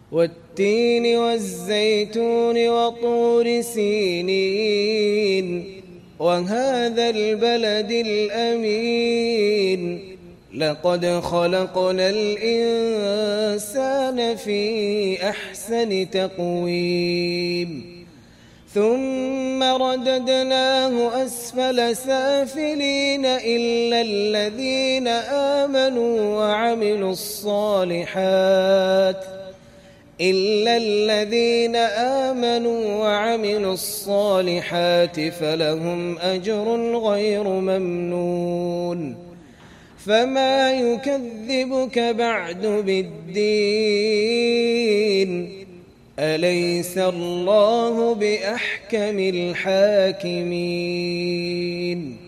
والتين والزيتون وطور سينين وهذا البلد الأمين لقد خلقنا الإنسان في أحسن تقويم ثم رددناه أسفل سافلين إلا الذين آمنوا وعملوا الصالحات فلهم أجر غير ممنون فما يكذبك بعد بالدين أليس الله بأحكم الحاكمين